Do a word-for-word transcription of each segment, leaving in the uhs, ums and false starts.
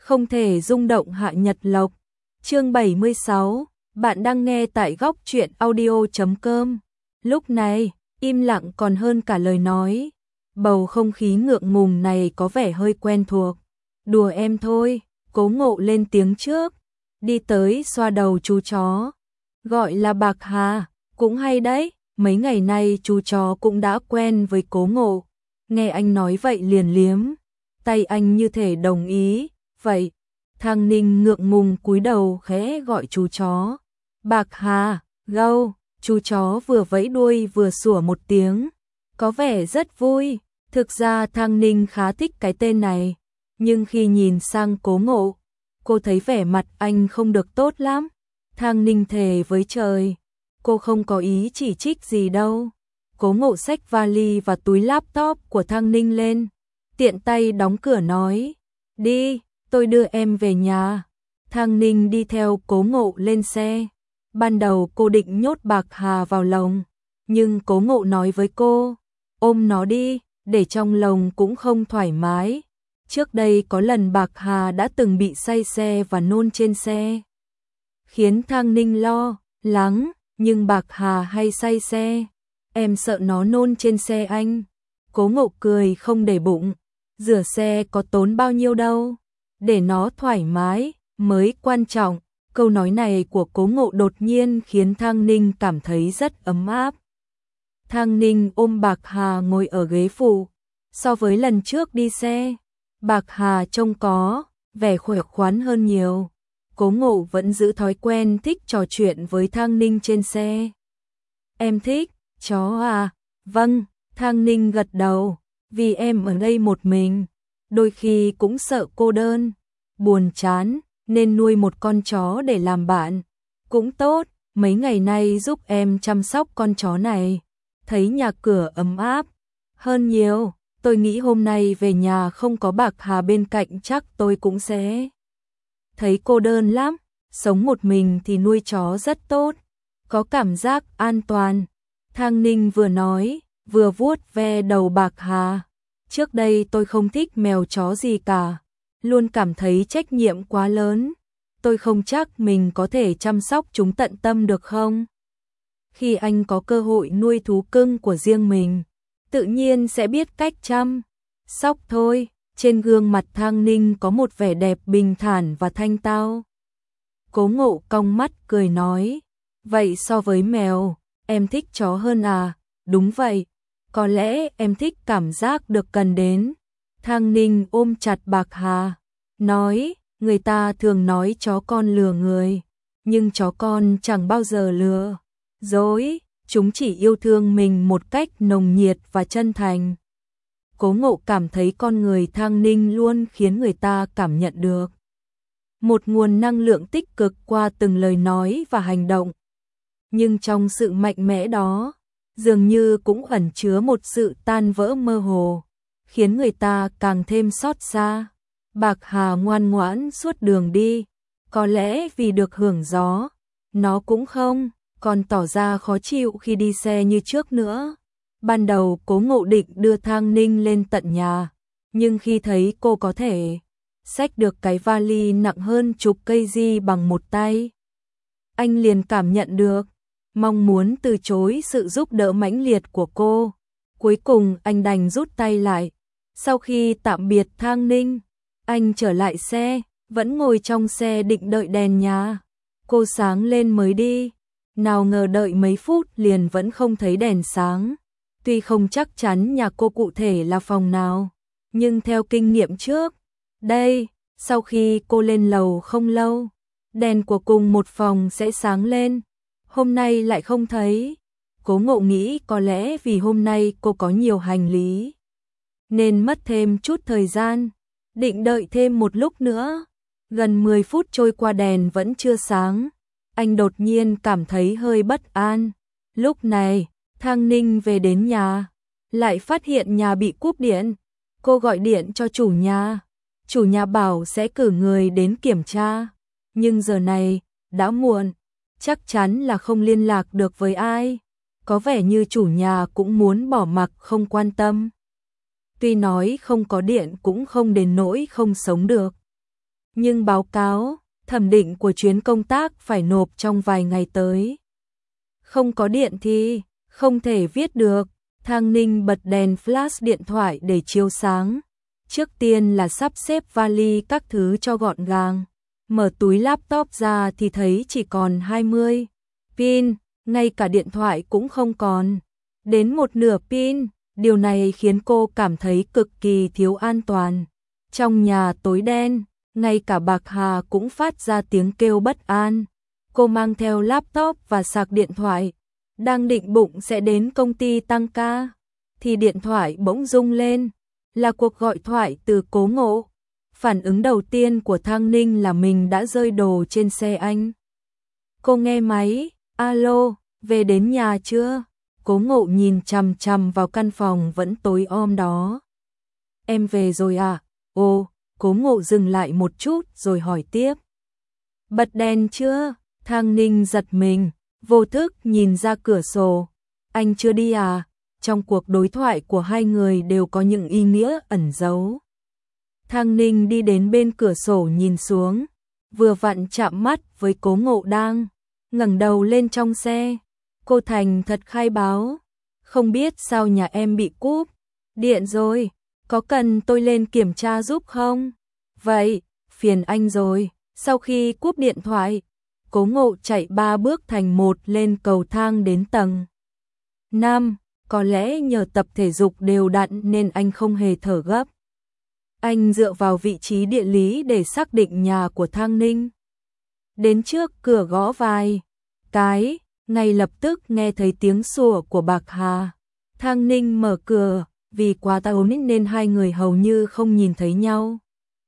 không thể rung động Hạ Nhật Lộc. Chương bảy mươi sáu, bạn đang nghe tại góc truyện audio chấm com. Lúc này, im lặng còn hơn cả lời nói. Bầu không khí ngượng ngùng này có vẻ hơi quen thuộc. Đùa em thôi, Cố Ngộ lên tiếng trước, đi tới xoa đầu chú chó. Gọi là Bạc Hà, cũng hay đấy, mấy ngày nay chú chó cũng đã quen với Cố Ngộ. Nghe anh nói vậy liền liếm tay anh như thể đồng ý. Vậy, Thang Ninh ngượng ngùng cúi đầu khẽ gọi chú chó. Bạc Hà, gâu, chú chó vừa vẫy đuôi vừa sủa một tiếng. Có vẻ rất vui, thực ra Thang Ninh khá thích cái tên này. Nhưng khi nhìn sang Cố Ngộ, cô thấy vẻ mặt anh không được tốt lắm. Thang Ninh thề với trời, cô không có ý chỉ trích gì đâu. Cố Ngộ xách vali và túi laptop của Thang Ninh lên, tiện tay đóng cửa nói, đi, tôi đưa em về nhà. Thang Ninh đi theo Cố Ngộ lên xe. Ban đầu cô định nhốt Bạc Hà vào lồng, nhưng Cố Ngộ nói với cô, ôm nó đi, để trong lồng cũng không thoải mái. Trước đây có lần Bạc Hà đã từng bị say xe và nôn trên xe, khiến Thang Ninh lo lắng, nhưng Bạc Hà hay say xe, em sợ nó nôn trên xe anh. Cố Ngộ cười không để bụng, rửa xe có tốn bao nhiêu đâu, để nó thoải mái mới quan trọng. Câu nói này của Cố Ngộ đột nhiên khiến Thang Ninh cảm thấy rất ấm áp. Thang Ninh ôm Bạc Hà ngồi ở ghế phụ. So với lần trước đi xe, Bạc Hà trông có vẻ khỏe khoắn hơn nhiều. Cố Ngộ vẫn giữ thói quen thích trò chuyện với Thang Ninh trên xe. Em thích chó à? Vâng, Thang Ninh gật đầu, vì em ở đây một mình, đôi khi cũng sợ cô đơn, buồn chán, nên nuôi một con chó để làm bạn. Cũng tốt, mấy ngày nay giúp em chăm sóc con chó này, thấy nhà cửa ấm áp hơn nhiều. Tôi nghĩ hôm nay về nhà không có Bạc Hà bên cạnh chắc tôi cũng sẽ thấy cô đơn lắm. Sống một mình thì nuôi chó rất tốt, có cảm giác an toàn. Thang Ninh vừa nói, vừa vuốt ve đầu Bạc Hà. Trước đây tôi không thích mèo chó gì cả, luôn cảm thấy trách nhiệm quá lớn. Tôi không chắc mình có thể chăm sóc chúng tận tâm được không? Khi anh có cơ hội nuôi thú cưng của riêng mình, tự nhiên sẽ biết cách chăm sóc thôi. Trên gương mặt Thang Ninh có một vẻ đẹp bình thản và thanh tao. Cố Ngộ cong mắt cười nói, vậy so với mèo, em thích chó hơn à? Đúng vậy, có lẽ em thích cảm giác được cần đến. Thang Ninh ôm chặt Bạc Hà, nói, người ta thường nói chó con lừa người, nhưng chó con chẳng bao giờ lừa dối, chúng chỉ yêu thương mình một cách nồng nhiệt và chân thành. Cố Ngộ cảm thấy con người Thang Ninh luôn khiến người ta cảm nhận được một nguồn năng lượng tích cực qua từng lời nói và hành động. Nhưng trong sự mạnh mẽ đó, dường như cũng ẩn chứa một sự tan vỡ mơ hồ, khiến người ta càng thêm xót xa. Bạc Hà ngoan ngoãn suốt đường đi, có lẽ vì được hưởng gió, nó cũng không còn tỏ ra khó chịu khi đi xe như trước nữa. Ban đầu Cố Ngộ định đưa Thang Ninh lên tận nhà, nhưng khi thấy cô có thể xách được cái vali nặng hơn chục cây di bằng một tay, anh liền cảm nhận được mong muốn từ chối sự giúp đỡ mãnh liệt của cô. Cuối cùng anh đành rút tay lại. Sau khi tạm biệt Thang Ninh, anh trở lại xe, vẫn ngồi trong xe định đợi đèn nhà cô sáng lên mới đi. Nào ngờ đợi mấy phút liền vẫn không thấy đèn sáng. Tuy không chắc chắn nhà cô cụ thể là phòng nào, nhưng theo kinh nghiệm trước đây, sau khi cô lên lầu không lâu, đèn của cùng một phòng sẽ sáng lên. Hôm nay lại không thấy. Cố Ngộ nghĩ có lẽ vì hôm nay cô có nhiều hành lý, nên mất thêm chút thời gian, định đợi thêm một lúc nữa. Gần mười phút trôi qua đèn vẫn chưa sáng, anh đột nhiên cảm thấy hơi bất an. Lúc này, Thang Ninh về đến nhà, lại phát hiện nhà bị cúp điện. Cô gọi điện cho chủ nhà, chủ nhà bảo sẽ cử người đến kiểm tra, nhưng giờ này đã muộn, chắc chắn là không liên lạc được với ai. Có vẻ như chủ nhà cũng muốn bỏ mặc không quan tâm. Tuy nói không có điện cũng không đến nỗi không sống được, Nhưng báo cáo, thẩm định của chuyến công tác phải nộp trong vài ngày tới. Không có điện thì không thể viết được. Thang Ninh bật đèn flash điện thoại để chiếu sáng. Trước tiên là sắp xếp vali các thứ cho gọn gàng. Mở túi laptop ra thì thấy chỉ còn hai mươi pin, ngay cả điện thoại cũng không còn. Đến một nửa pin, điều này khiến cô cảm thấy cực kỳ thiếu an toàn. Trong nhà tối đen, ngay cả Bạc Hà cũng phát ra tiếng kêu bất an. Cô mang theo laptop và sạc điện thoại, đang định bụng sẽ đến công ty tăng ca, thì điện thoại bỗng rung lên, là cuộc gọi thoại từ Cố Ngộ. Phản ứng đầu tiên của Thang Ninh là mình đã rơi đồ trên xe anh. Cô nghe máy, alo, về đến nhà chưa? Cố Ngộ nhìn chằm chằm vào căn phòng vẫn tối om đó. Em về rồi à? Ồ, Cố Ngộ dừng lại một chút rồi hỏi tiếp. Bật đèn chưa? Thang Ninh giật mình, vô thức nhìn ra cửa sổ. Anh chưa đi à? Trong cuộc đối thoại của hai người đều có những ý nghĩa ẩn giấu. Thang Ninh đi đến bên cửa sổ nhìn xuống, vừa vặn chạm mắt với Cố Ngộ đang ngẩng đầu lên trong xe. Cô thành thật khai báo, không biết sao nhà em bị cúp điện rồi, có cần tôi lên kiểm tra giúp không? Vậy, phiền anh rồi. Sau khi cúp điện thoại, Cố Ngộ chạy ba bước thành một lên cầu thang đến tầng năm, có lẽ nhờ tập thể dục đều đặn nên anh không hề thở gấp. Anh dựa vào vị trí địa lý để xác định nhà của Thang Ninh. Đến trước cửa gõ vài cái, ngay lập tức nghe thấy tiếng sủa của Bạc Hà. Thang Ninh mở cửa, vì quá táo nên hai người hầu như không nhìn thấy nhau.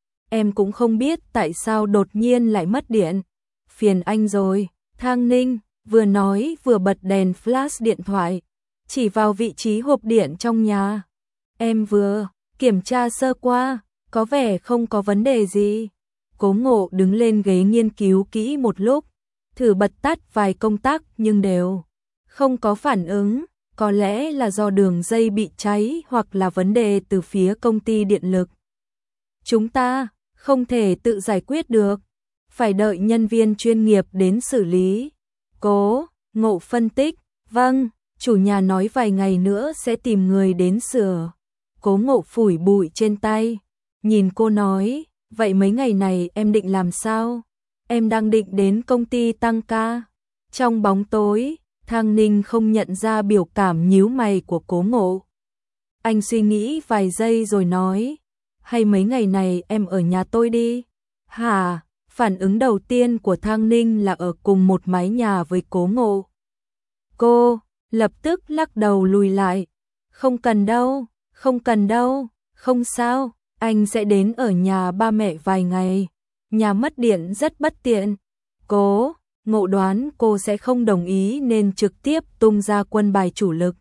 Em cũng không biết tại sao đột nhiên lại mất điện. Phiền anh rồi. Thang Ninh vừa nói vừa bật đèn flash điện thoại, chỉ vào vị trí hộp điện trong nhà. Em vừa kiểm tra sơ qua, có vẻ không có vấn đề gì. Cố Ngộ đứng lên ghế nghiên cứu kỹ một lúc, thử bật tắt vài công tắc nhưng đều không có phản ứng. Có lẽ là do đường dây bị cháy hoặc là vấn đề từ phía công ty điện lực. Chúng ta không thể tự giải quyết được, phải đợi nhân viên chuyên nghiệp đến xử lý. Cố Ngộ phân tích, vâng, chủ nhà nói vài ngày nữa sẽ tìm người đến sửa. Cố Ngộ phủi bụi trên tay, nhìn cô nói, vậy mấy ngày này em định làm sao? Em đang định đến công ty tăng ca. Trong bóng tối, Thang Ninh không nhận ra biểu cảm nhíu mày của Cố Ngộ. Anh suy nghĩ vài giây rồi nói, hay mấy ngày này em ở nhà tôi đi. Hả? Phản ứng đầu tiên của Thang Ninh là ở cùng một mái nhà với Cố Ngộ. Cô lập tức lắc đầu lùi lại. Không cần đâu, không cần đâu, không sao, anh sẽ đến ở nhà ba mẹ vài ngày. Nhà mất điện rất bất tiện. Cố Ngộ đoán cô sẽ không đồng ý nên trực tiếp tung ra quân bài chủ lực.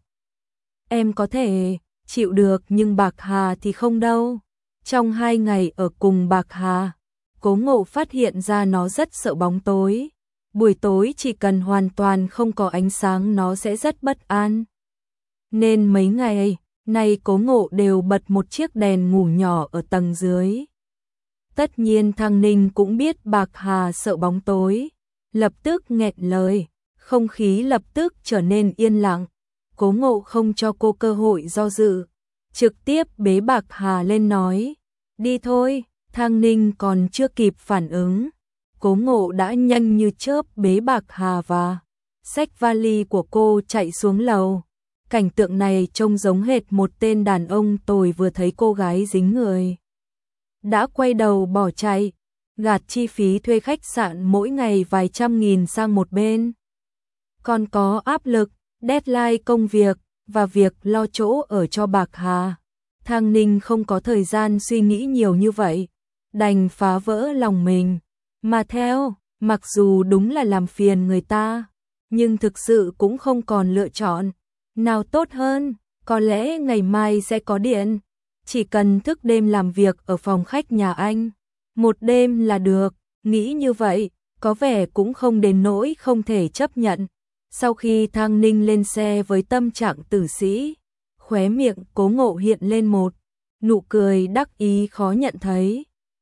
Em có thể chịu được nhưng Bạc Hà thì không đâu. Trong hai ngày ở cùng Bạc Hà, Cố Ngộ phát hiện ra nó rất sợ bóng tối. Buổi tối chỉ cần hoàn toàn không có ánh sáng nó sẽ rất bất an. Nên mấy ngày nay Cố Ngộ đều bật một chiếc đèn ngủ nhỏ ở tầng dưới. Tất nhiên Thang Ninh cũng biết Bạc Hà sợ bóng tối, lập tức nghẹn lời, không khí lập tức trở nên yên lặng. Cố Ngộ không cho cô cơ hội do dự, trực tiếp bế Bạc Hà lên nói, đi thôi. Thang Ninh còn chưa kịp phản ứng, Cố Ngộ đã nhanh như chớp bế Bạc Hà và xách vali của cô chạy xuống lầu. Cảnh tượng này trông giống hệt một tên đàn ông tồi vừa thấy cô gái dính người đã quay đầu bỏ chạy, gạt chi phí thuê khách sạn mỗi ngày vài trăm nghìn sang một bên. Còn có áp lực, deadline công việc và việc lo chỗ ở cho Bạc Hà. Thang Ninh không có thời gian suy nghĩ nhiều như vậy, đành phá vỡ lòng mình mà theo. Mặc dù đúng là làm phiền người ta, nhưng thực sự cũng không còn lựa chọn nào tốt hơn. Có lẽ ngày mai sẽ có điện, chỉ cần thức đêm làm việc ở phòng khách nhà anh một đêm là được. Nghĩ như vậy có vẻ cũng không đến nỗi không thể chấp nhận. Sau khi Thang Ninh lên xe với tâm trạng tử sĩ, khóe miệng Cố Ngộ hiện lên một nụ cười đắc ý khó nhận thấy.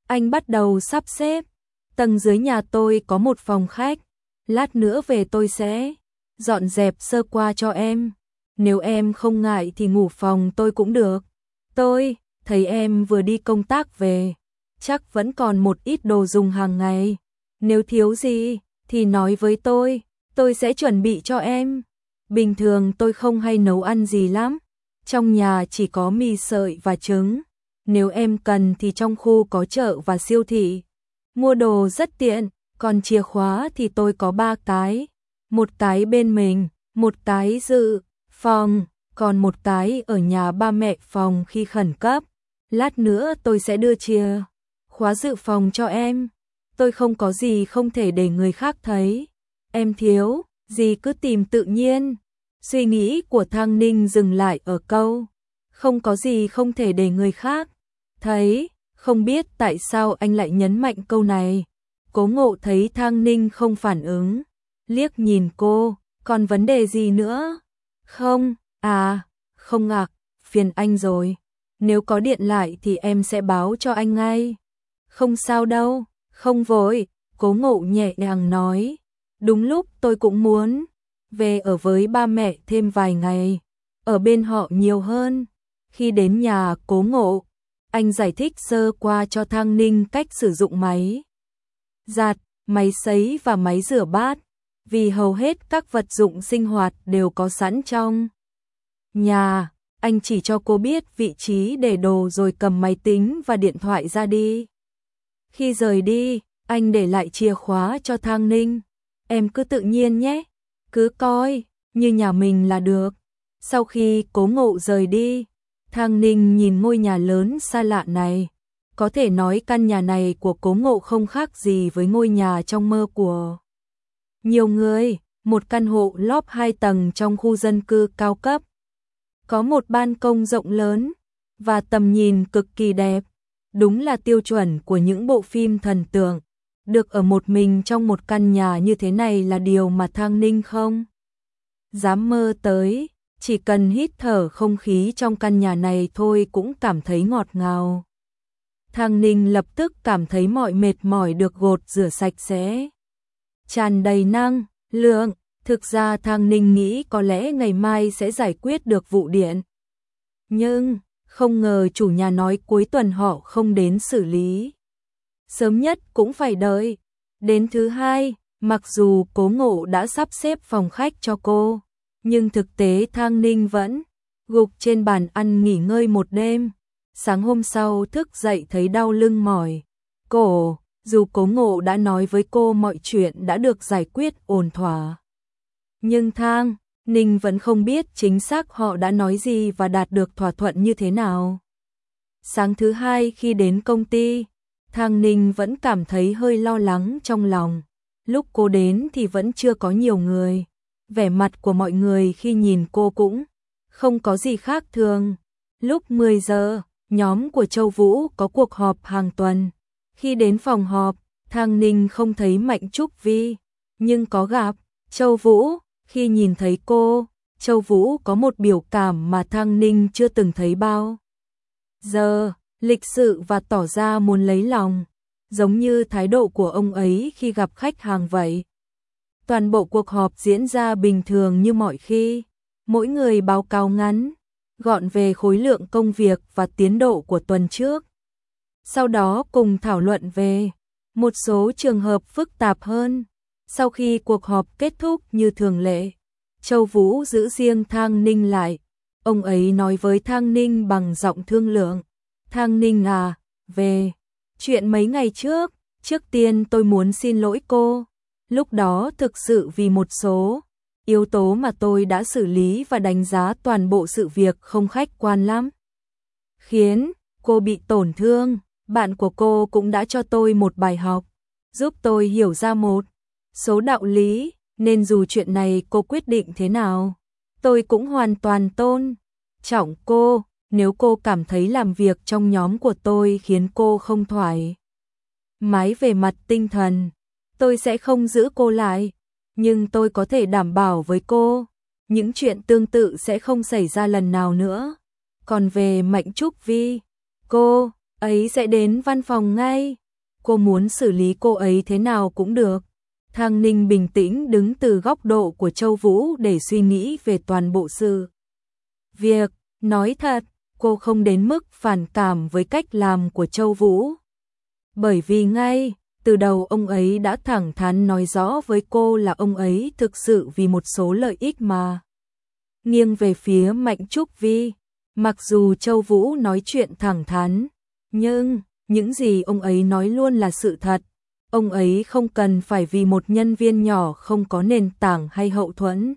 Anh bắt đầu sắp xếp. Tầng dưới nhà tôi có một phòng khách. Lát nữa về tôi sẽ dọn dẹp sơ qua cho em. Nếu em không ngại thì ngủ phòng tôi cũng được. Tôi thấy em vừa đi công tác về, chắc vẫn còn một ít đồ dùng hàng ngày. Nếu thiếu gì thì nói với tôi, tôi sẽ chuẩn bị cho em. Bình thường tôi không hay nấu ăn gì lắm. Trong nhà chỉ có mì sợi và trứng. Nếu em cần thì trong khu có chợ và siêu thị. Mua đồ rất tiện, còn chìa khóa thì tôi có ba cái. Một cái bên mình, một cái dự phòng, còn một cái ở nhà ba mẹ phòng khi khẩn cấp. Lát nữa tôi sẽ đưa chìa khóa dự phòng cho em. Tôi không có gì không thể để người khác thấy. Em thiếu gì cứ tìm tự nhiên. Suy nghĩ của Thang Ninh dừng lại ở câu không có gì không thể để người khác thấy. Không biết tại sao anh lại nhấn mạnh câu này. Cố Ngộ thấy Thang Ninh không phản ứng, liếc nhìn cô, còn vấn đề gì nữa? Không, à, không ngạc, phiền anh rồi. Nếu có điện lại thì em sẽ báo cho anh ngay. Không sao đâu, không vội, Cố Ngộ nhẹ nhàng nói. Đúng lúc tôi cũng muốn về ở với ba mẹ thêm vài ngày, ở bên họ nhiều hơn. Khi đến nhà Cố Ngộ, anh giải thích sơ qua cho Thang Ninh cách sử dụng máy giặt, máy sấy và máy rửa bát, vì hầu hết các vật dụng sinh hoạt đều có sẵn trong nhà. Anh chỉ cho cô biết vị trí để đồ rồi cầm máy tính và điện thoại ra đi. Khi rời đi, anh để lại chìa khóa cho Thang Ninh. Em cứ tự nhiên nhé, cứ coi như nhà mình là được. Sau khi Cố Ngộ rời đi, Thang Ninh nhìn ngôi nhà lớn xa lạ này. Có thể nói căn nhà này của Cố Ngộ không khác gì với ngôi nhà trong mơ của nhiều người. Một căn hộ lóp hai tầng trong khu dân cư cao cấp. Có một ban công rộng lớn và tầm nhìn cực kỳ đẹp. Đúng là tiêu chuẩn của những bộ phim thần tượng. Được ở một mình trong một căn nhà như thế này là điều mà Thang Ninh không dám mơ tới. Chỉ cần hít thở không khí trong căn nhà này thôi cũng cảm thấy ngọt ngào. Thang Ninh lập tức cảm thấy mọi mệt mỏi được gột rửa sạch sẽ, tràn đầy năng lượng. Thực ra Thang Ninh nghĩ có lẽ ngày mai sẽ giải quyết được vụ điện. Nhưng không ngờ chủ nhà nói cuối tuần họ không đến xử lý. Sớm nhất cũng phải đợi đến thứ hai. Mặc dù Cố Ngộ đã sắp xếp phòng khách cho cô, nhưng thực tế Thang Ninh vẫn gục trên bàn ăn nghỉ ngơi một đêm. Sáng hôm sau thức dậy thấy đau lưng mỏi cổ. Dù Cố Ngộ đã nói với cô mọi chuyện đã được giải quyết ổn thỏa, nhưng Thang Ninh vẫn không biết chính xác họ đã nói gì và đạt được thỏa thuận như thế nào. Sáng thứ hai khi đến công ty, Thang Ninh vẫn cảm thấy hơi lo lắng trong lòng. Lúc cô đến thì vẫn chưa có nhiều người. Vẻ mặt của mọi người khi nhìn cô cũng không có gì khác thường. Lúc mười giờ, nhóm của Châu Vũ có cuộc họp hàng tuần. Khi đến phòng họp, Thang Ninh không thấy Mạnh Trúc Vi, nhưng có gặp Châu Vũ. Khi nhìn thấy cô, Châu Vũ có một biểu cảm mà Thang Ninh chưa từng thấy bao giờ, lịch sự và tỏ ra muốn lấy lòng, giống như thái độ của ông ấy khi gặp khách hàng vậy. Toàn bộ cuộc họp diễn ra bình thường như mọi khi, mỗi người báo cáo ngắn gọn về khối lượng công việc và tiến độ của tuần trước. Sau đó cùng thảo luận về một số trường hợp phức tạp hơn. Sau khi cuộc họp kết thúc như thường lệ, Châu Vũ giữ riêng Thang Ninh lại. Ông ấy nói với Thang Ninh bằng giọng thương lượng. Thang Ninh à, về chuyện mấy ngày trước, trước tiên tôi muốn xin lỗi cô. Lúc đó thực sự vì một số yếu tố mà tôi đã xử lý và đánh giá toàn bộ sự việc không khách quan lắm, khiến cô bị tổn thương. Bạn của cô cũng đã cho tôi một bài học, giúp tôi hiểu ra một số đạo lý, nên dù chuyện này cô quyết định thế nào, tôi cũng hoàn toàn tôn trọng cô. Nếu cô cảm thấy làm việc trong nhóm của tôi khiến cô không thoải mái về mặt tinh thần, tôi sẽ không giữ cô lại. Nhưng tôi có thể đảm bảo với cô, những chuyện tương tự sẽ không xảy ra lần nào nữa. Còn về Mạnh Trúc Vi, cô ấy sẽ đến văn phòng ngay. Cô muốn xử lý cô ấy thế nào cũng được. Thang Ninh bình tĩnh đứng từ góc độ của Châu Vũ để suy nghĩ về toàn bộ sự việc. Nói thật, cô không đến mức phản cảm với cách làm của Châu Vũ. Bởi vì ngay từ đầu ông ấy đã thẳng thắn nói rõ với cô là ông ấy thực sự vì một số lợi ích mà nghiêng về phía Mạnh Trúc Vi. Mặc dù Châu Vũ nói chuyện thẳng thắn, nhưng những gì ông ấy nói luôn là sự thật. Ông ấy không cần phải vì một nhân viên nhỏ không có nền tảng hay hậu thuẫn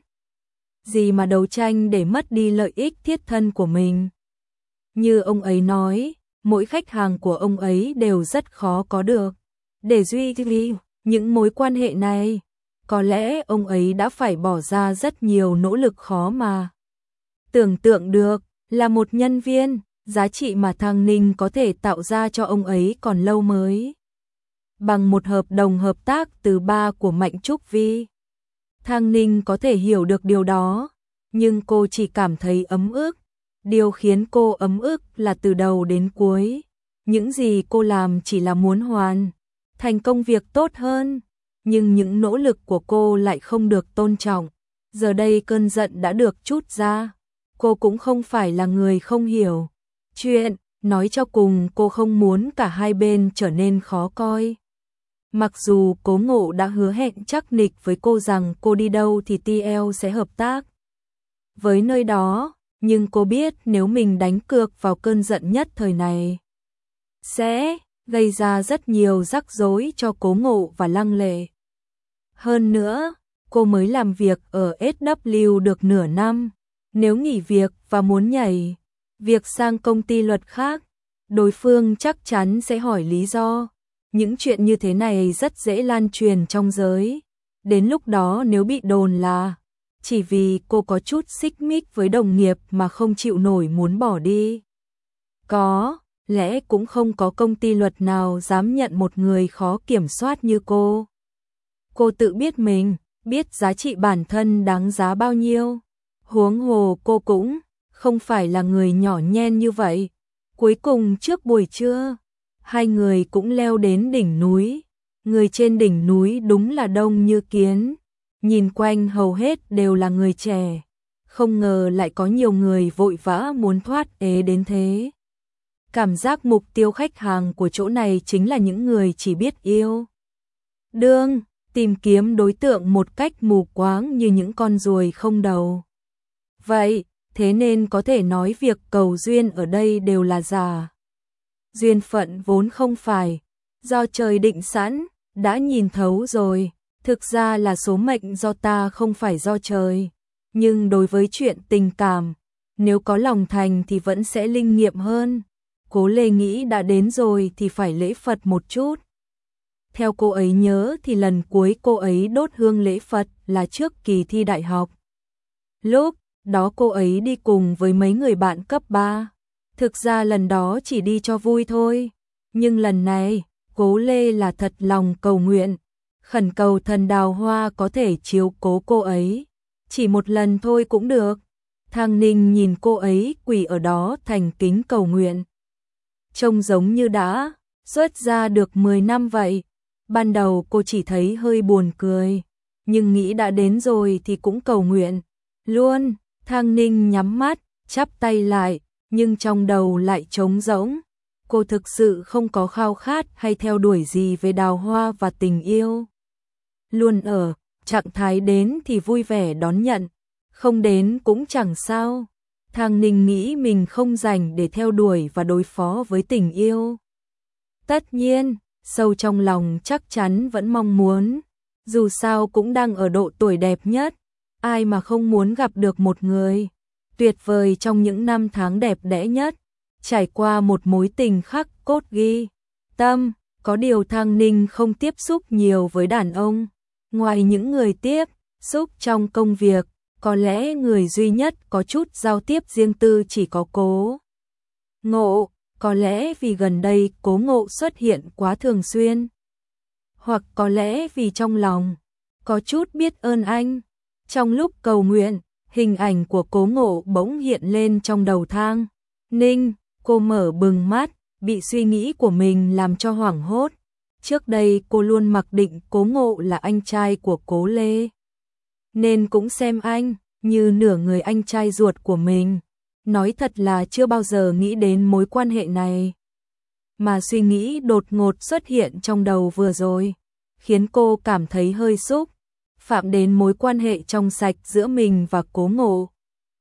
gì mà đấu tranh để mất đi lợi ích thiết thân của mình. Như ông ấy nói, mỗi khách hàng của ông ấy đều rất khó có được. Để duy trì những mối quan hệ này, có lẽ ông ấy đã phải bỏ ra rất nhiều nỗ lực khó mà tưởng tượng được. Là một nhân viên, giá trị mà Thang Ninh có thể tạo ra cho ông ấy còn lâu mới bằng một hợp đồng hợp tác từ ba của Mạnh Trúc Vi. Thang Ninh có thể hiểu được điều đó, nhưng cô chỉ cảm thấy ấm ức. Điều khiến cô ấm ức là từ đầu đến cuối, những gì cô làm chỉ là muốn hoàn thành công việc tốt hơn, nhưng những nỗ lực của cô lại không được tôn trọng. Giờ đây cơn giận đã được trút ra. Cô cũng không phải là người không hiểu chuyện, nói cho cùng cô không muốn cả hai bên trở nên khó coi. Mặc dù Cố Ngộ đã hứa hẹn chắc nịch với cô rằng cô đi đâu thì tê lờ sẽ hợp tác với nơi đó, nhưng cô biết nếu mình đánh cược vào cơn giận nhất thời này sẽ gây ra rất nhiều rắc rối cho Cố Ngộ và Lăng Lệ. Hơn nữa, cô mới làm việc ở ét vê được nửa năm. Nếu nghỉ việc và muốn nhảy việc sang công ty luật khác, đối phương chắc chắn sẽ hỏi lý do. Những chuyện như thế này rất dễ lan truyền trong giới. Đến lúc đó nếu bị đồn là chỉ vì cô có chút xích mích với đồng nghiệp mà không chịu nổi muốn bỏ đi, có lẽ cũng không có công ty luật nào dám nhận một người khó kiểm soát như cô. Cô tự biết mình, biết giá trị bản thân đáng giá bao nhiêu. Huống hồ cô cũng không phải là người nhỏ nhen như vậy. Cuối cùng trước buổi trưa, hai người cũng leo đến đỉnh núi. Người trên đỉnh núi đúng là đông như kiến. Nhìn quanh hầu hết đều là người trẻ. Không ngờ lại có nhiều người vội vã muốn thoát ế đến thế. Cảm giác mục tiêu khách hàng của chỗ này chính là những người chỉ biết yêu đương, tìm kiếm đối tượng một cách mù quáng như những con ruồi không đầu. Vậy, thế nên có thể nói việc cầu duyên ở đây đều là giả. Duyên phận vốn không phải do trời định sẵn, đã nhìn thấu rồi, thực ra là số mệnh do ta không phải do trời. Nhưng đối với chuyện tình cảm, nếu có lòng thành thì vẫn sẽ linh nghiệm hơn. Cố Lê nghĩ đã đến rồi thì phải lễ Phật một chút. Theo cô ấy nhớ thì lần cuối cô ấy đốt hương lễ Phật là trước kỳ thi đại học. Lúc đó cô ấy đi cùng với mấy người bạn cấp ba. Thực ra lần đó chỉ đi cho vui thôi. Nhưng lần này, Cố Lê là thật lòng cầu nguyện, khẩn cầu thần đào hoa có thể chiếu cố cô ấy. Chỉ một lần thôi cũng được. Thang Ninh nhìn cô ấy quỳ ở đó thành kính cầu nguyện. Trông giống như đã xuất ra được mười năm vậy. Ban đầu cô chỉ thấy hơi buồn cười, nhưng nghĩ đã đến rồi thì cũng cầu nguyện luôn. Thang Ninh nhắm mắt, chắp tay lại, nhưng trong đầu lại trống rỗng. Cô thực sự không có khao khát hay theo đuổi gì về đào hoa và tình yêu. Luôn ở trạng thái đến thì vui vẻ đón nhận, không đến cũng chẳng sao. Thang Ninh nghĩ mình không rảnh để theo đuổi và đối phó với tình yêu. Tất nhiên, sâu trong lòng chắc chắn vẫn mong muốn, dù sao cũng đang ở độ tuổi đẹp nhất, ai mà không muốn gặp được một người tuyệt vời trong những năm tháng đẹp đẽ nhất, trải qua một mối tình khắc cốt ghi tâm. Có điều Thang Ninh không tiếp xúc nhiều với đàn ông, ngoài những người tiếp xúc trong công việc, có lẽ người duy nhất có chút giao tiếp riêng tư chỉ có Cố Ngộ. Có lẽ vì gần đây Cố Ngộ xuất hiện quá thường xuyên, hoặc có lẽ vì trong lòng có chút biết ơn anh. Trong lúc cầu nguyện, hình ảnh của Cố Ngộ bỗng hiện lên trong đầu Thang Ninh. Cô mở bừng mắt, bị suy nghĩ của mình làm cho hoảng hốt. Trước đây cô luôn mặc định Cố Ngộ là anh trai của Cố Lê, nên cũng xem anh như nửa người anh trai ruột của mình. Nói thật là chưa bao giờ nghĩ đến mối quan hệ này. Mà suy nghĩ đột ngột xuất hiện trong đầu vừa rồi, khiến cô cảm thấy hơi xúc phạm đến mối quan hệ trong sạch giữa mình và Cố Ngộ.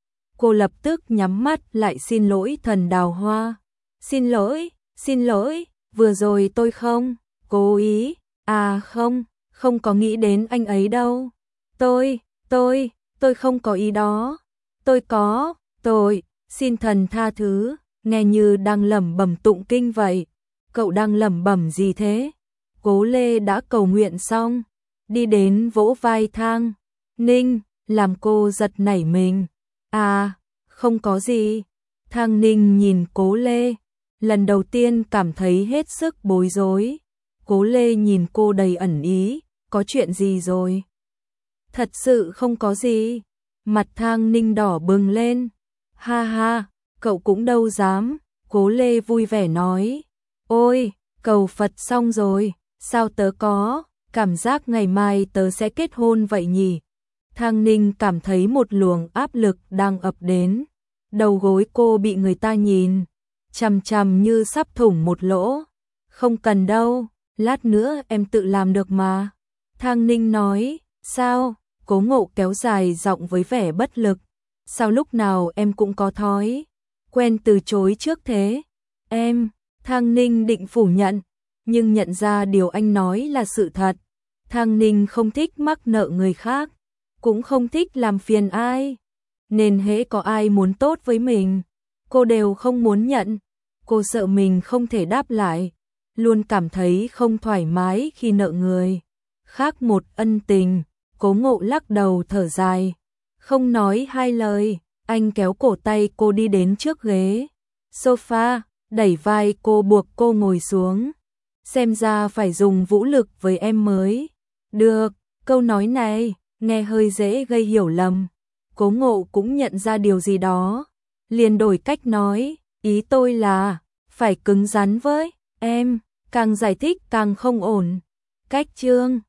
Cô lập tức nhắm mắt lại xin lỗi Thần Đào Hoa. Xin lỗi, xin lỗi, vừa rồi tôi không cố ý, à không, không có nghĩ đến anh ấy đâu. Tôi, tôi, tôi không có ý đó. Tôi có, tôi, xin thần tha thứ, nghe như đang lẩm bẩm tụng kinh vậy. Cậu đang lẩm bẩm gì thế? Cố Lê đã cầu nguyện xong, đi đến vỗ vai Thang Ninh, làm cô giật nảy mình. À, không có gì. Thang Ninh nhìn Cố Lê, lần đầu tiên cảm thấy hết sức bối rối. Cố Lê nhìn cô đầy ẩn ý, có chuyện gì rồi? Thật sự không có gì. Mặt Thang Ninh đỏ bừng lên. Ha ha, cậu cũng đâu dám. Cố Lê vui vẻ nói. Ôi, cầu Phật xong rồi, sao tớ có cảm giác ngày mai tớ sẽ kết hôn vậy nhỉ? Thang Ninh cảm thấy một luồng áp lực đang ập đến. Đầu gối cô bị người ta nhìn chằm chằm như sắp thủng một lỗ. Không cần đâu, lát nữa em tự làm được mà. Thang Ninh nói. Sao? Cố Ngộ kéo dài giọng với vẻ bất lực. Sao lúc nào em cũng có thói quen từ chối trước thế? Em, Thang Ninh định phủ nhận, nhưng nhận ra điều anh nói là sự thật. Thang Ninh không thích mắc nợ người khác, cũng không thích làm phiền ai, nên hễ có ai muốn tốt với mình, cô đều không muốn nhận. Cô sợ mình không thể đáp lại, luôn cảm thấy không thoải mái khi nợ người khác một ân tình. Cố Ngộ lắc đầu thở dài, không nói hai lời, anh kéo cổ tay cô đi đến trước ghế sofa, đẩy vai cô buộc cô ngồi xuống. Xem ra phải dùng vũ lực với em mới được. Câu nói này nghe hơi dễ gây hiểu lầm. Cố Ngộ cũng nhận ra điều gì đó, liền đổi cách nói. Ý tôi là phải cứng rắn với em, càng giải thích càng không ổn. Cách chương